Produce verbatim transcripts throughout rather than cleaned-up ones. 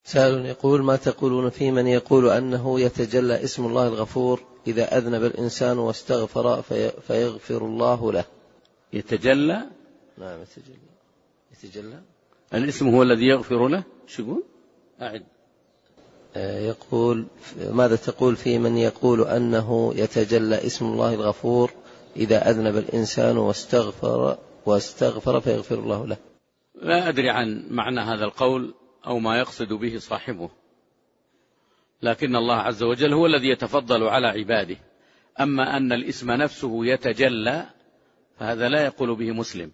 سائل يقول: ما تقولون في من يقول أنه يتجلى اسم الله الغفور إذا أذنب الإنسان واستغفر في فيغفر الله له؟ يتجلى؟ نعم يتجلى. يتجلى الاسم هو الذي يغفر له. شو يقول؟ أعد. يقول: ماذا تقول في من يقول أنه يتجلى اسم الله الغفور إذا أذنب الإنسان واستغفر واستغفر فيغفر الله له؟ لا أدري عن معنى هذا القول أو ما يقصد به صاحبه، لكن الله عز وجل هو الذي يتفضل على عباده. أما أن الاسم نفسه يتجلى فهذا لا يقول به مسلم.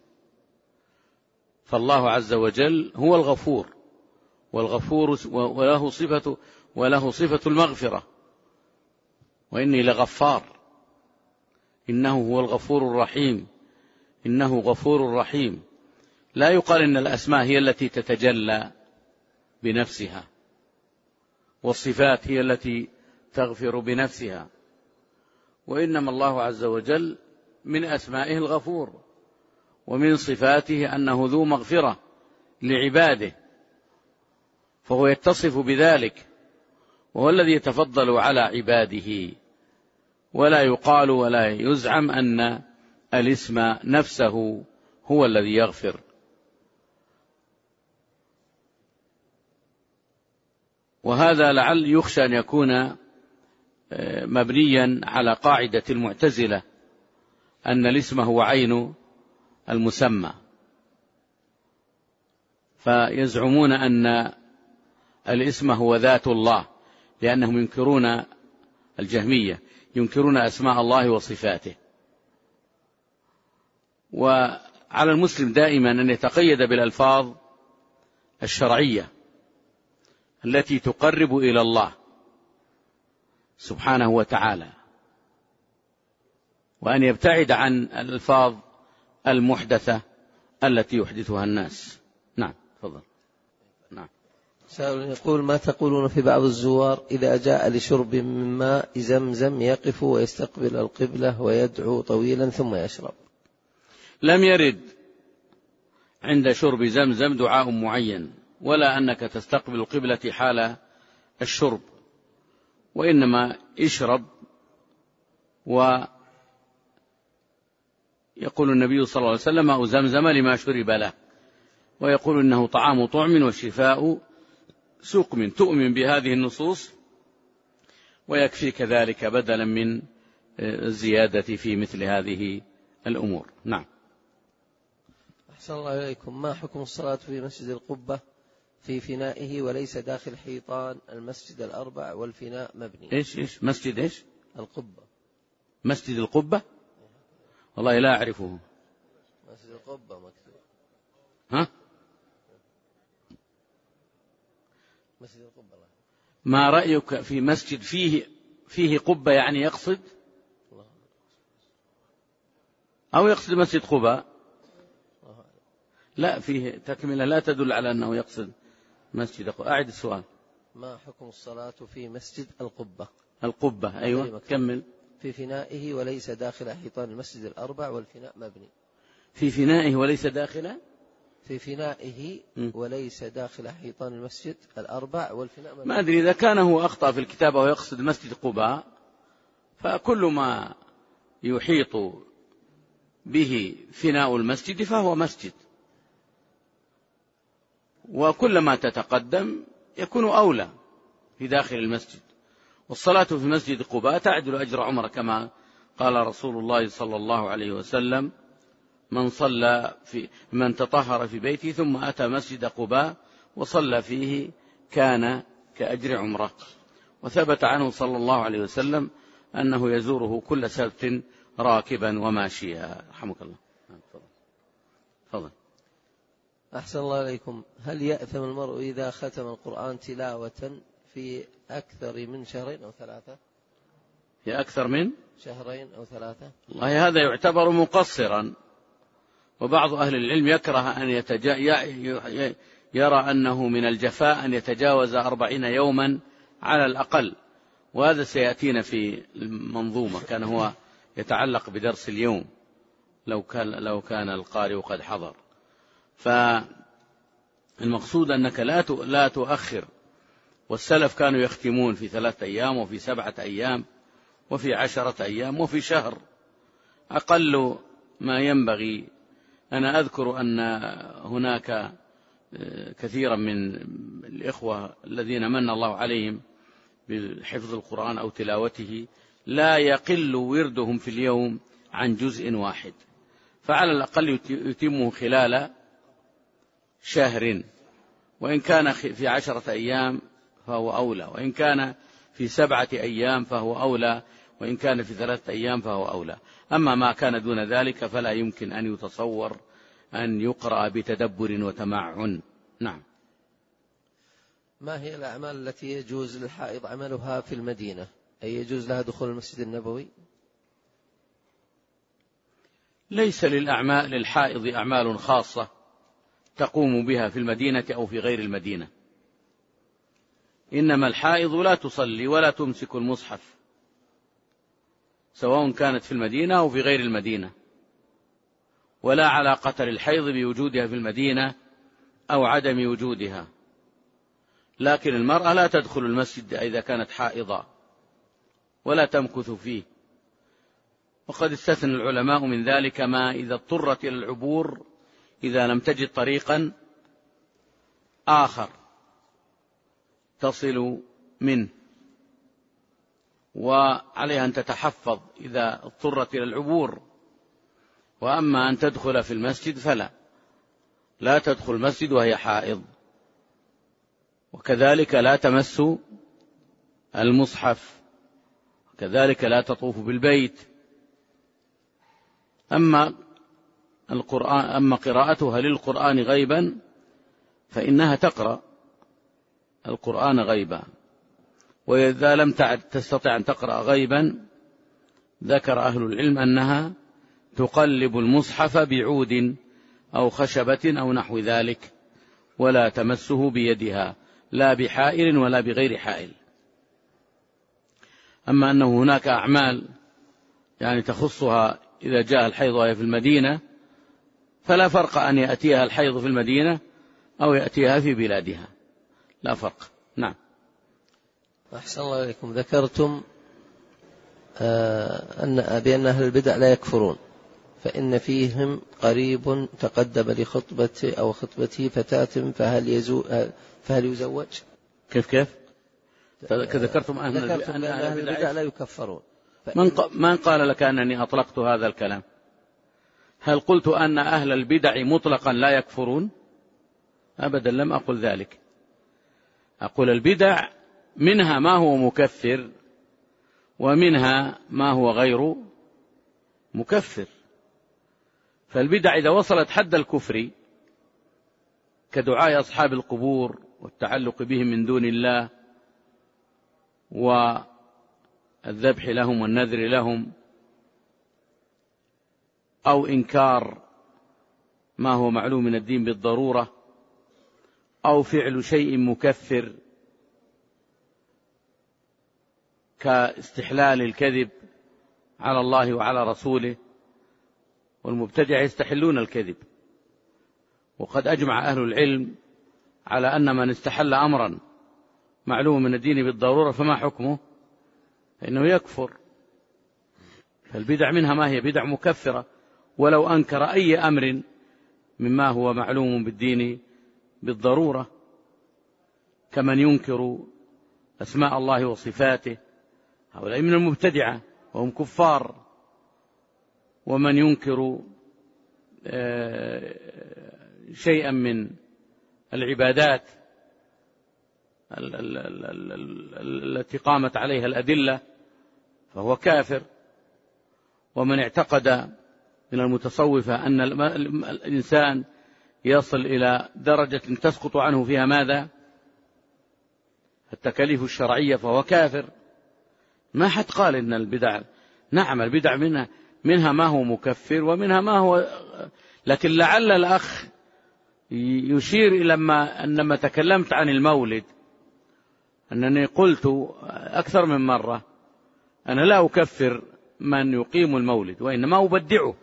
فالله عز وجل هو الغفور، والغفور وله صفة وله صفة المغفرة، وإني لغفار، إنه هو الغفور الرحيم، إنه غفور رحيم. لا يقال إن الأسماء هي التي تتجلى بنفسها، والصفات هي التي تغفر بنفسها، وإنما الله عز وجل من أسمائه الغفور، ومن صفاته أنه ذو مغفرة لعباده، فهو يتصف بذلك، وهو الذي يتفضل على عباده. ولا يقال ولا يزعم أن الاسم نفسه هو الذي يغفر. وهذا لعل يخشى أن يكون مبنيا على قاعدة المعتزلة أن الاسم هو عين المسمى، فيزعمون أن الاسم هو ذات الله، لأنهم ينكرون الجهمية ينكرون أسماء الله وصفاته. وعلى المسلم دائما أن يتقيد بالألفاظ الشرعية التي تقرب إلى الله سبحانه وتعالى، وأن يبتعد عن الألفاظ المحدثة التي يحدثها الناس. نعم تفضل. نعم. سائل يقول: ما تقولون في بعض الزوار إذا جاء لشرب من ماء زمزم يقف ويستقبل القبلة ويدعو طويلا ثم يشرب؟ لم يرد عند شرب زمزم دعاء معين، ولا أنك تستقبل القبلة حال الشرب، وإنما اشرب. ويقول النبي صلى الله عليه وسلم: ماء زمزم لما شرب له، ويقول إنه طعام طعم وشفاء سقم. تؤمن بهذه النصوص ويكفيك ذلك بدلا من الزيادة في مثل هذه الأمور. نعم. أحسن الله إليكم. ما حكم الصلاة في مسجد القبة في فنائه وليس داخل حيطان المسجد الأربع والفناء مبني؟ إيش إيش مسجد إيش؟ القبة. مسجد القبة؟ والله لا أعرفه. مسجد القبة مكتوب. ها؟ مسجد القبة. ما رأيك في مسجد فيه فيه قبة، يعني يقصد أو يقصد مسجد قباء؟ لا، فيه تكملة لا تدل على أنه يقصد مسجد قباء. أعد السؤال. ما حكم الصلاة في مسجد القبة؟ القبة أيوة كمل. في فنائه وليس داخل حيطان المسجد الأربع والفناء مبني. في فنائه وليس داخل في فنائه وليس داخل حيطان المسجد الأربع والفناء مبني. ما أدري إذا كان هو أخطأ في الكتابة ويقصد مسجد قباء، فكل ما يحيط به فناء المسجد فهو مسجد، وكلما تتقدم يكون أولى في داخل المسجد. والصلاة في مسجد قباء تعدل أجر عمره، كما قال رسول الله صلى الله عليه وسلم: من صلى في من تطهر في بيته ثم أتى مسجد قباء وصلى فيه كان كأجر عمره. وثبت عنه صلى الله عليه وسلم أنه يزوره كل سبت راكبا وماشيا. رحمك الله. تفضل. أحسن الله عليكم. هل يأثم المرء إذا ختم القرآن تلاوة في أكثر من شهرين أو ثلاثة؟ في أكثر من شهرين أو ثلاثة؟ والله هذا يعتبر مقصرا، وبعض أهل العلم يكره أن يتجا... يرى أنه من الجفاء أن يتجاوز أربعين يوما على الأقل، وهذا سيأتينا في المنظومة. كان هو يتعلق بدرس اليوم لو كان, لو كان القارئ قد حضر. فالمقصود أنك لا لا تؤخر والسلف كانوا يختمون في ثلاثة أيام وفي سبعة أيام وفي عشرة أيام وفي شهر. أقل ما ينبغي، أنا أذكر أن هناك كثيرا من الإخوة الذين من الله عليهم بحفظ القرآن أو تلاوته لا يقل وردهم في اليوم عن جزء واحد، فعلى الأقل يتمه خلال شهر، وإن كان في عشرة أيام فهو أولى، وإن كان في سبعة أيام فهو أولى، وإن كان في ثلاثة أيام فهو أولى. أما ما كان دون ذلك فلا يمكن أن يتصور أن يقرأ بتدبر وتمعن. نعم. ما هي الأعمال التي يجوز للحائض عملها في المدينة؟ أي يجوز لها دخول المسجد النبوي؟ ليس للأعمال للحائض أعمال خاصة تقوم بها في المدينة أو في غير المدينة، إنما الحائض لا تصلي ولا تمسك المصحف سواء كانت في المدينة أو في غير المدينة، ولا علاقة للحيض بوجودها في المدينة أو عدم وجودها. لكن المرأة لا تدخل المسجد إذا كانت حائضة ولا تمكث فيه، وقد استثنى العلماء من ذلك ما إذا اضطرت إلى العبور إذا لم تجد طريقا آخر تصل منه، وعليها أن تتحفظ إذا اضطرت إلى العبور. وأما أن تدخل في المسجد فلا، لا تدخل المسجد وهي حائض، وكذلك لا تمس المصحف، وكذلك لا تطوف بالبيت. أما القرآن أما قراءتها للقرآن غيبا فإنها تقرأ القرآن غيبا، وإذا لم تستطع أن تقرأ غيبا ذكر أهل العلم أنها تقلب المصحف بعود أو خشبة أو نحو ذلك، ولا تمسه بيدها لا بحائل ولا بغير حائل. أما أنه هناك أعمال يعني تخصها إذا جاء الحيض وهي في المدينة فلا فرق أن يأتيها الحيض في المدينة أو يأتيها في بلادها، لا فرق. نعم. أحسن الله إليكم. ذكرتم آه أن بأن أهل البدع لا يكفرون، فإن فيهم قريب تقدم لخطبة أو خطبته فتاة فهل, يزو فهل يزوج؟ كيف كيف ذكرتم أن أهل البدع لا يكفرون. من, من قال لك أنني أطلقت هذا الكلام؟ هل قلت أن أهل البدع مطلقا لا يكفرون؟ أبدا، لم أقل ذلك. أقول البدع منها ما هو مكفر ومنها ما هو غير مكفر. فالبدع إذا وصلت حد الكفر كدعاء أصحاب القبور والتعلق بهم من دون الله والذبح لهم والنذر لهم، أو إنكار ما هو معلوم من الدين بالضرورة، أو فعل شيء مكفر كاستحلال الكذب على الله وعلى رسوله، والمبتدع يستحلون الكذب. وقد أجمع أهل العلم على أن من استحل أمرا معلوم من الدين بالضرورة فما حكمه؟ فإنه يكفر. فالبدع منها ما هي بدع مكفرة ولو أنكر أي أمر مما هو معلوم بالدين بالضرورة، كمن ينكر أسماء الله وصفاته، هؤلاء من المبتدعة وهم كفار. ومن ينكر شيئا من العبادات التي قامت عليها الأدلة فهو كافر. ومن اعتقد من المتصوفة أن الإنسان يصل إلى درجة تسقط عنه فيها ماذا؟ التكاليف الشرعية فهو كافر. ما حد قال إن البدع، نعم البدع منها منها ما هو مكفر ومنها ما هو، لكن لعل الأخ يشير إلى ما أنما تكلمت عن المولد أنني قلت أكثر من مرة أنا لا أكفر من يقيم المولد، وإنما أبدعه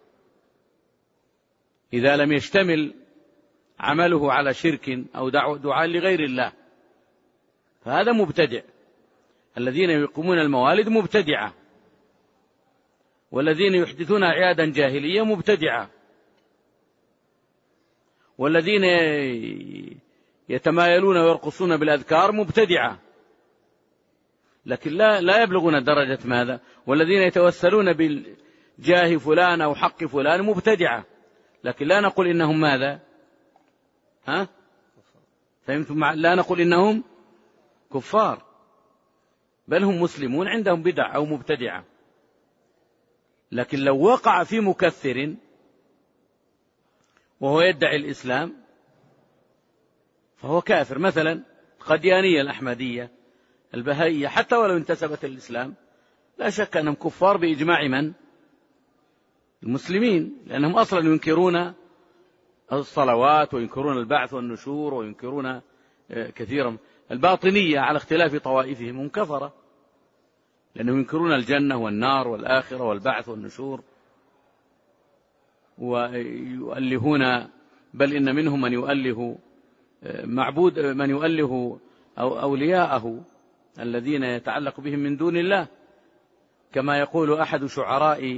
إذا لم يشتمل عمله على شرك أو دعاء لغير الله، فهذا مبتدع. الذين يقيمون الموالد مبتدعة، والذين يحدثون أعيادا جاهلية مبتدعة، والذين يتمايلون ويرقصون بالأذكار مبتدعة، لكن لا لا يبلغون درجة ماذا؟ والذين يتوسلون بالجاه فلان أو حق فلان مبتدعة، لكن لا نقول إنهم ماذا؟ ها؟ فهمتم؟ لا نقول إنهم كفار، بل هم مسلمون عندهم بدع أو مبتدعة. لكن لو وقع في مكثر وهو يدعي الإسلام فهو كافر. مثلا القديانية الأحمدية البهائية حتى ولو انتسبت للإسلام لا شك أنهم كفار بإجماع من؟ المسلمين، لأنهم أصلا ينكرون الصلوات وينكرون البعث والنشور وينكرون كثيرا. الباطنية على اختلاف طوائفهم هم كفرة، لأنهم ينكرون الجنة والنار والآخرة والبعث والنشور، ويؤلهون، بل إن منهم من يؤله معبود، من يؤله أو أولياءه الذين يتعلق بهم من دون الله، كما يقول أحد شعراء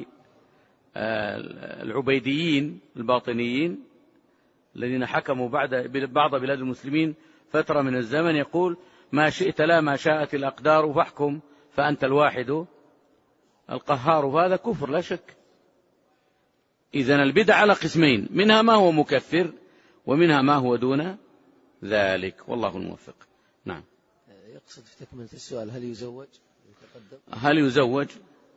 العبيديين الباطنيين الذين حكموا بعد بعض بلاد المسلمين فترة من الزمن، يقول: ما شئت لا ما شاءت الأقدار فاحكم فأنت الواحد القهار. فهذا كفر لا شك. إذن البدع على قسمين، منها ما هو مكفر ومنها ما هو دون ذلك، والله الموفق. نعم. يقصد في تكملة السؤال: هل يزوج؟ هل يزوج؟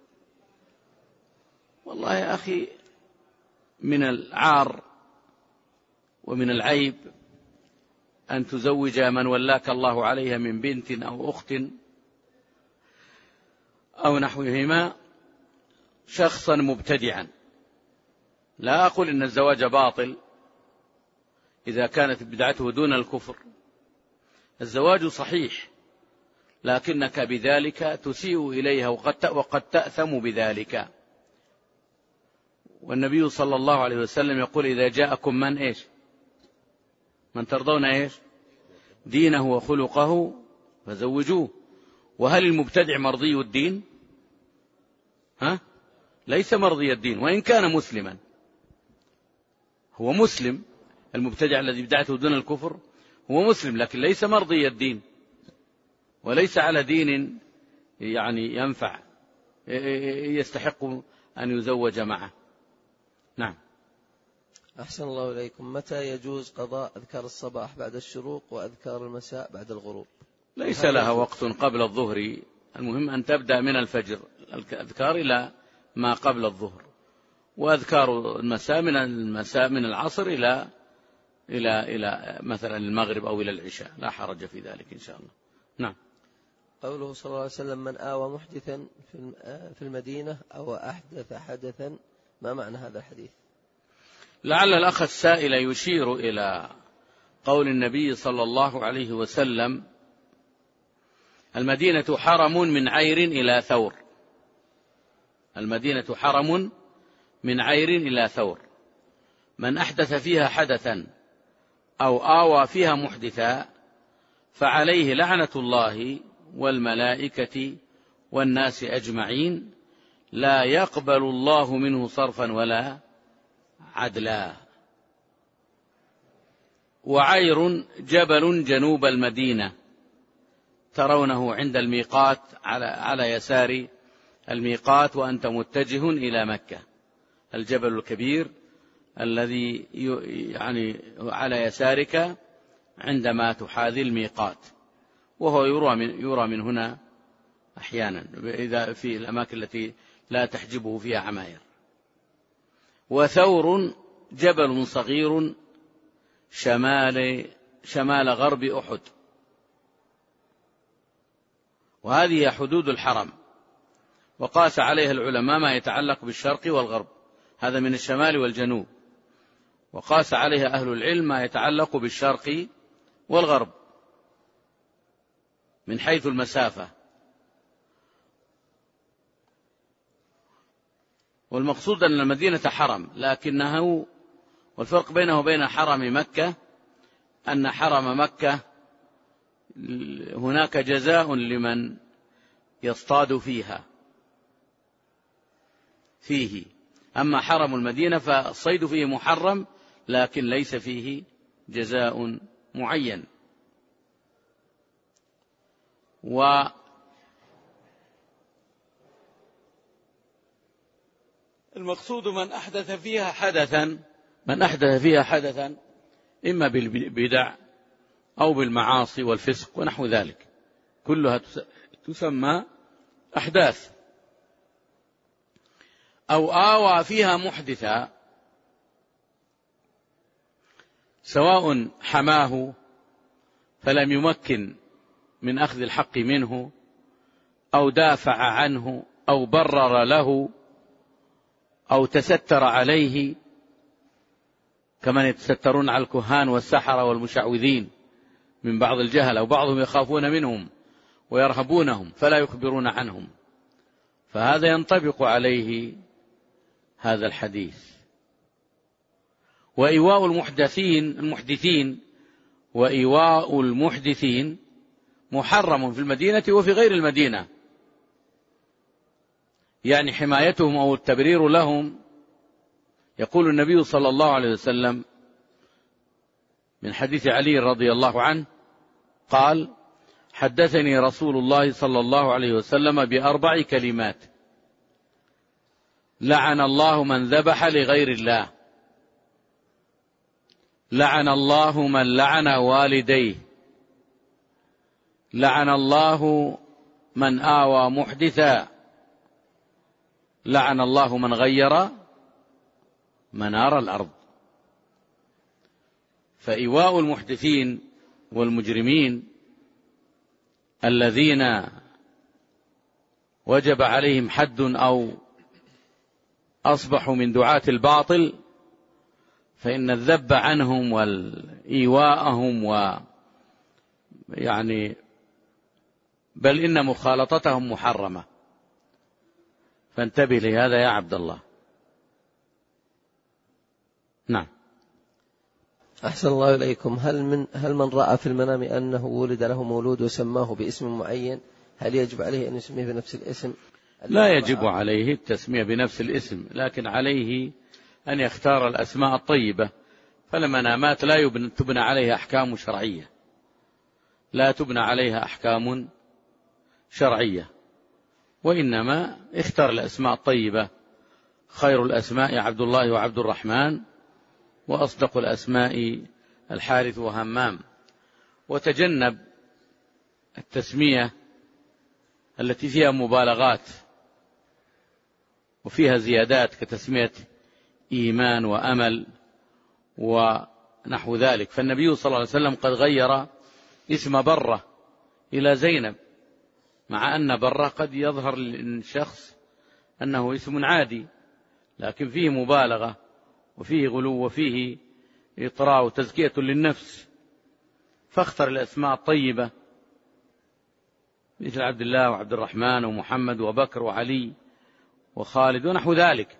والله يا أخي، من العار ومن العيب أن تزوج من ولاك الله عليها من بنت أو أخت أو نحوهما شخصا مبتدعا. لا أقول إن الزواج باطل إذا كانت بدعته دون الكفر، الزواج صحيح، لكنك بذلك تسيء إليها وقد تأثم بذلك. والنبي صلى الله عليه وسلم يقول: إذا جاءكم من إيش من ترضون إيش دينه وخلقه فزوجوه. وهل المبتدع مرضي الدين؟ ها؟ ليس مرضي الدين، وإن كان مسلما. هو مسلم، المبتدع الذي بدعته دون الكفر هو مسلم، لكن ليس مرضي الدين، وليس على دين يعني ينفع يستحق أن يزوج معه. نعم. أحسن الله إليكم. متى يجوز قضاء أذكار الصباح بعد الشروق وأذكار المساء بعد الغروب؟ ليس لها وقت قبل الظهر، المهم أن تبدأ من الفجر الأذكار إلى ما قبل الظهر، وأذكار المساء من المساء من العصر إلى إلى إلى مثلا المغرب أو إلى العشاء، لا حرج في ذلك إن شاء الله. نعم. قوله صلى الله عليه وسلم: من آوى محدثا في المدينة أو أحدث حدثا، ما معنى هذا الحديث؟ لعل الأخ السائل يشير إلى قول النبي صلى الله عليه وسلم: المدينة حرم من عير إلى ثور. المدينة حرم من عير إلى ثور، من أحدث فيها حدثا أو آوى فيها محدثا فعليه لعنة الله والملائكة والناس أجمعين، لا يقبل الله منه صرفا ولا عدلا. وعير جبل جنوب المدينة ترونه عند الميقات، على على يسار الميقات وأنت متجه إلى مكة، الجبل الكبير الذي يعني على يسارك عندما تحاذي الميقات، وهو يرى من, يرى من هنا أحيانا إذا في الأماكن التي لا تحجبه فيها عماير. وثور جبل صغير شمال شمال غرب أحد، وهذه حدود الحرم، وقاس عليها العلماء ما يتعلق بالشرق والغرب، هذا من الشمال والجنوب، وقاس عليها أهل العلم ما يتعلق بالشرق والغرب من حيث المسافة. والمقصود أن المدينة حرم، لكنه والفرق بينه وبين حرم مكة أن حرم مكة هناك جزاء لمن يصطاد فيها فيه. أما حرم المدينة فالصيد فيه محرم لكن ليس فيه جزاء معين. والمقصود من أحدث فيها حدثا من أحدث فيها حدثا إما بالبدع أو بالمعاصي والفسق ونحو ذلك، كلها تسمى أحداث. أو آوى فيها محدثا، سواء حماه فلم يمكن من أخذ الحق منه، أو دافع عنه، أو برر له، أو تستر عليه، كمن يتسترون على الكهان والسحرة والمشعوذين من بعض الجهل، أو بعضهم يخافون منهم ويرهبونهم فلا يخبرون عنهم، فهذا ينطبق عليه هذا الحديث. وإيواء المحدثين المحدثين وإيواء المحدثين محرم في المدينة وفي غير المدينة، يعني حمايتهم أو التبرير لهم. يقول النبي صلى الله عليه وسلم من حديث علي رضي الله عنه قال: حدثني رسول الله صلى الله عليه وسلم بأربع كلمات: لعن الله من ذبح لغير الله، لعن الله من لعن والديه، لعن الله من آوى محدثا، لعن الله من غير منار الأرض. فإيواء المحدثين والمجرمين الذين وجب عليهم حد أو أصبحوا من دعاة الباطل، فإن الذب عنهم والإيواءهم و يعني بل إن مخالطتهم محرمة، فانتبه لهذا يا عبد الله. نعم. أحسن الله إليكم. هل من هل من رأى في المنام أنه ولد له مولود وسماه باسم معين، هل يجب عليه أن يسميه بنفس الاسم؟ لا يجب عليه التسمية بنفس الاسم، لكن عليه أن يختار الأسماء الطيبة. فالمنامات لا تبنى عليها أحكام شرعية، لا تبنى عليها أحكام شرعية، وإنما اختار الأسماء الطيبة. خير الأسماء عبد الله وعبد الرحمن، وأصدق الأسماء الحارث وهمام. وتجنب التسمية التي فيها مبالغات وفيها زيادات كتسمية إيمان وأمل ونحو ذلك. فالنبي صلى الله عليه وسلم قد غير اسم برة إلى زينب، مع أن برة قد يظهر للشخص أنه اسم عادي، لكن فيه مبالغة وفيه غلو وفيه إطراء وتزكية للنفس، فاختر الأسماء الطيبة مثل عبد الله وعبد الرحمن ومحمد وبكر وعلي وخالد ونحو ذلك.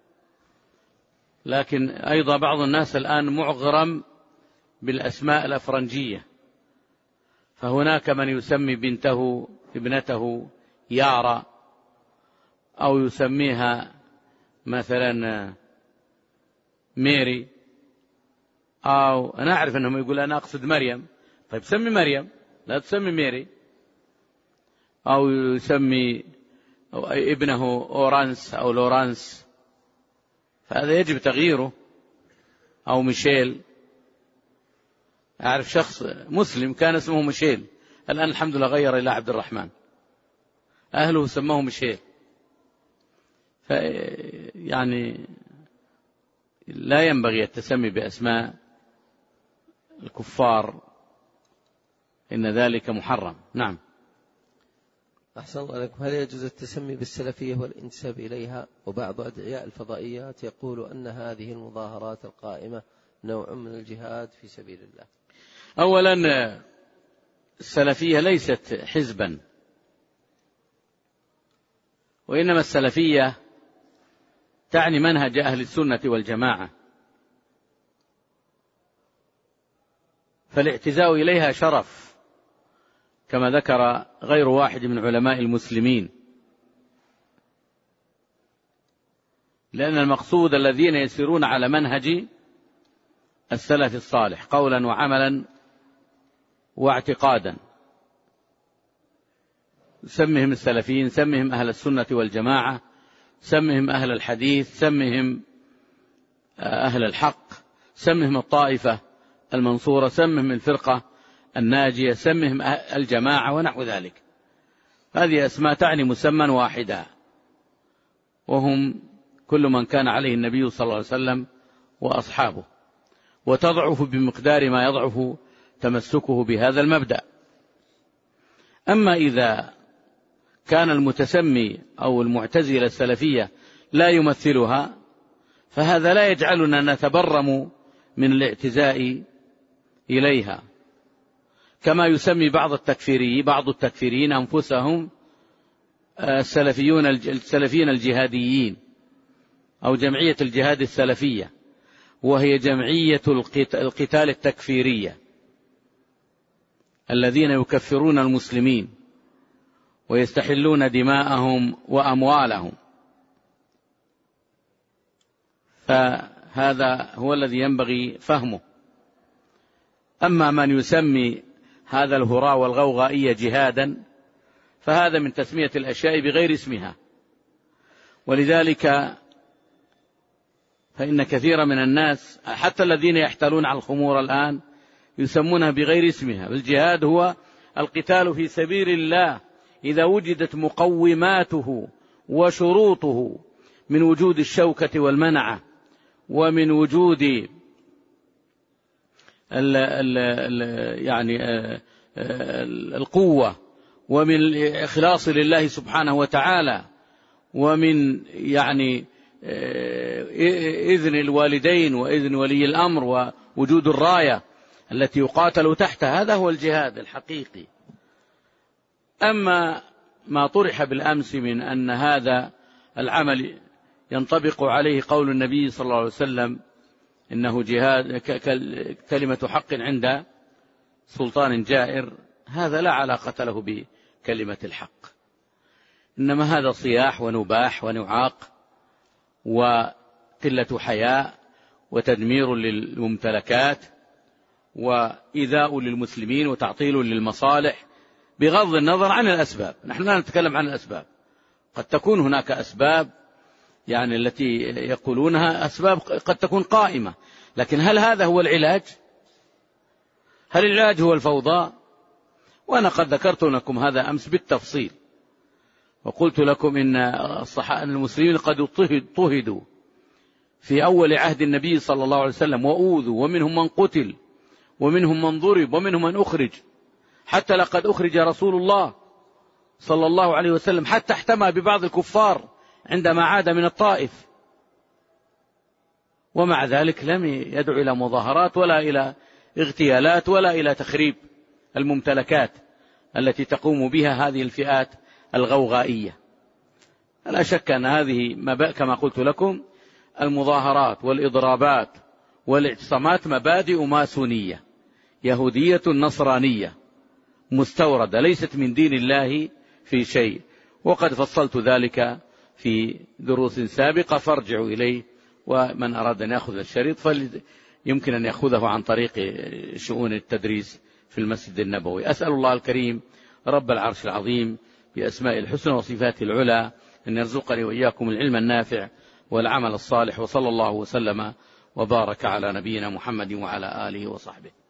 لكن أيضا بعض الناس الآن معغرم بالأسماء الأفرنجية، فهناك من يسمي بنته ابنته يارا، أو يسميها مثلا ميري، أو أنا أعرف أنهم يقول أنا أقصد مريم. طيب سمي مريم، لا تسمي ميري. أو يسمي أو ابنه أورانس أو لورانس، فهذا يجب تغييره. أو ميشيل، أعرف شخص مسلم كان اسمه ميشيل، الآن الحمد لله غير إلى عبد الرحمن، أهله سموه ميشيل. يعني لا ينبغي التسمي بأسماء الكفار، إن ذلك محرم. نعم. أحسن الله عليكم. هل يجوز التسمي بالسلفية والانتساب إليها؟ وبعض أدعياء الفضائيات يقول أن هذه المظاهرات القائمة نوع من الجهاد في سبيل الله. أولا السلفية ليست حزبا، وإنما السلفية تعني منهج أهل السنة والجماعة، فالاعتزاء إليها شرف كما ذكر غير واحد من علماء المسلمين، لأن المقصود الذين يسيرون على منهج السلف الصالح قولا وعملا واعتقادا. سمهم السلفيين، سمهم أهل السنة والجماعة، سمهم أهل الحديث، سمهم أهل الحق، سمهم الطائفة المنصورة، سمهم الفرقة الناجية، سمهم الجماعة ونحو ذلك. هذه أسماء تعني مسمى واحدا، وهم كل من كان عليه النبي صلى الله عليه وسلم وأصحابه، وتضعف بمقدار ما يضعف تمسكه بهذا المبدأ. أما إذا كان المتسمي أو المعتزلة السلفية لا يمثلها، فهذا لا يجعلنا نتبرم من الاعتزاء إليها، كما يسمي بعض التكفيري بعض التكفيرين أنفسهم السلفيون السلفيين الجهاديين أو جمعية الجهاد السلفية، وهي جمعية القتال التكفيرية الذين يكفرون المسلمين ويستحلون دماءهم وأموالهم. فهذا هو الذي ينبغي فهمه. أما من يسمي هذا الهراء والغوغائية جهادا، فهذا من تسمية الأشياء بغير اسمها. ولذلك فإن كثير من الناس حتى الذين يحتالون على الخمور الآن يسمونها بغير اسمها. الجهاد هو القتال في سبيل الله إذا وجدت مقوماته وشروطه من وجود الشوكة والمنعة، ومن وجود ال ال ال يعني القوة، ومن الإخلاص لله سبحانه وتعالى، ومن يعني إذن الوالدين وإذن ولي الأمر ووجود الراية التي يقاتل تحتها. هذا هو الجهاد الحقيقي. أما ما طرح بالأمس من أن هذا العمل ينطبق عليه قول النبي صلى الله عليه وسلم إنه جهاد كلمة حق عند سلطان جائر، هذا لا علاقة له بكلمة الحق، إنما هذا صياح ونباح ونعاق وقلة حياء وتدمير للممتلكات وإيذاء للمسلمين وتعطيل للمصالح، بغض النظر عن الأسباب. نحن لا نتكلم عن الأسباب، قد تكون هناك أسباب يعني التي يقولونها أسباب قد تكون قائمة، لكن هل هذا هو العلاج؟ هل العلاج هو الفوضى؟ وأنا قد ذكرت لكم هذا أمس بالتفصيل، وقلت لكم إن المسلمين قد اضطهدوا في أول عهد النبي صلى الله عليه وسلم وأوذوا، ومنهم من قتل ومنهم من ضرب ومنهم من أخرج، حتى لقد أخرج رسول الله صلى الله عليه وسلم حتى احتمى ببعض الكفار عندما عاد من الطائف، ومع ذلك لم يدعو إلى مظاهرات ولا إلى اغتيالات ولا إلى تخريب الممتلكات التي تقوم بها هذه الفئات الغوغائية. لا شك أن هذه كما قلت لكم المظاهرات والإضرابات والاعتصامات مبادئ ماسونية يهودية نصرانية مستوردة، ليست من دين الله في شيء، وقد فصلت ذلك في دروس سابقة فارجعوا إليه، ومن أراد أن يأخذ الشريط فيمكن أن يأخذه عن طريق شؤون التدريس في المسجد النبوي. أسأل الله الكريم رب العرش العظيم بأسماء الحسنى وصفاته العلى أن يرزقني وإياكم العلم النافع والعمل الصالح، وصلى الله وسلم وبارك على نبينا محمد وعلى آله وصحبه.